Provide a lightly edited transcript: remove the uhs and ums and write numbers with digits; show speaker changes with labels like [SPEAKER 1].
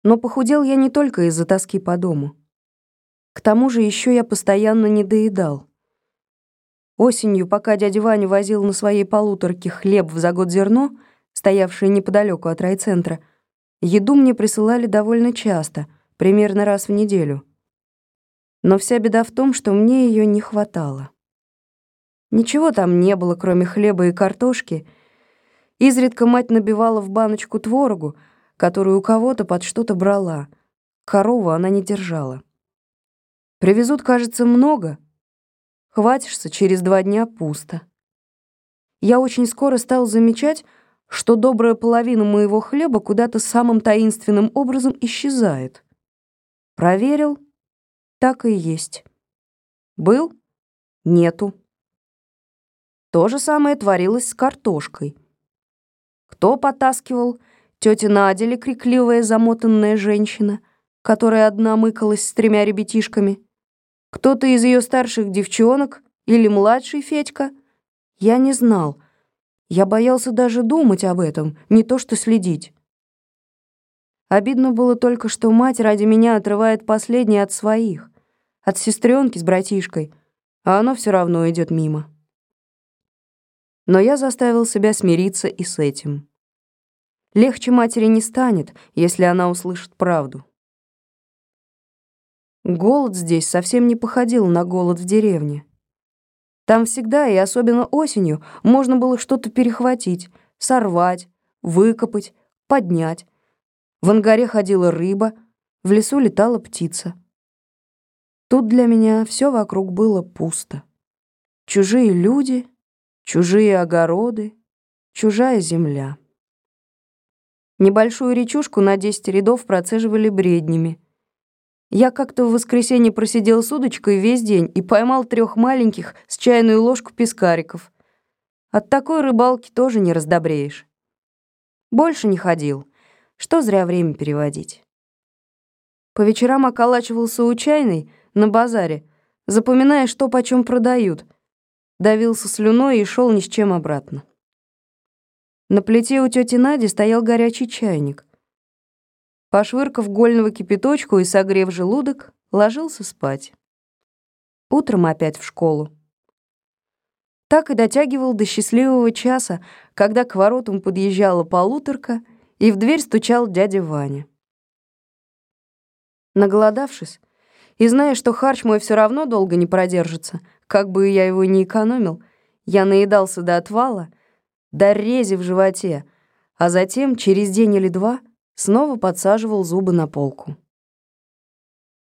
[SPEAKER 1] Но похудел я не только из-за тоски по дому. К тому же еще я постоянно недоедал. Осенью, пока дядя Ваня возил на своей полуторке хлеб в за год зерно, стоявшее неподалеку от райцентра, еду мне присылали довольно часто, примерно раз в неделю. Но вся беда в том, что мне ее не хватало. Ничего там не было, кроме хлеба и картошки. Изредка мать набивала в баночку творогу, которую у кого-то под что-то брала. Корову она не держала. Привезут, кажется, много. Хватишься, через 2 дня пусто. Я очень скоро стал замечать, что добрая половина моего хлеба куда-то самым таинственным образом исчезает. Проверил, так и есть. Был? Нету. То же самое творилось с картошкой. Кто потаскивал? Тетя Надя ли, крикливая замотанная женщина, которая одна мыкалась с 3 ребятишками? Кто-то из ее старших девчонок или младший Федька? Я не знал. Я боялся даже думать об этом, не то что следить. Обидно было только, что мать ради меня отрывает последнее от своих, от сестренки с братишкой, а оно все равно идет мимо. Но я заставил себя смириться и с этим. Легче матери не станет, если она услышит правду. Голод здесь совсем не походил на голод в деревне. Там всегда, и особенно осенью, можно было что-то перехватить, сорвать, выкопать, поднять. В ангаре ходила рыба, в лесу летала птица. Тут для меня все вокруг было пусто. Чужие люди, чужие огороды, чужая земля. Небольшую речушку на 10 рядов процеживали бреднями. Я как-то в воскресенье просидел с удочкой весь день и поймал 3 маленьких с чайную ложку пескариков. От такой рыбалки тоже не раздобреешь. Больше не ходил, что зря время переводить. По вечерам околачивался у чайной на базаре, запоминая, что почем продают, давился слюной и шел ни с чем обратно. На плите у тети Нади стоял горячий чайник. Пошвыркав гольного кипяточку и согрев желудок, ложился спать. Утром опять в школу. Так и дотягивал до счастливого часа, когда к воротам подъезжала полуторка, и в дверь стучал дядя Ваня. Наголодавшись, и зная, что харч мой все равно долго не продержится, как бы я его ни экономил, я наедался до отвала, до рези в животе, а затем, через день или 2, снова подсаживал зубы на полку.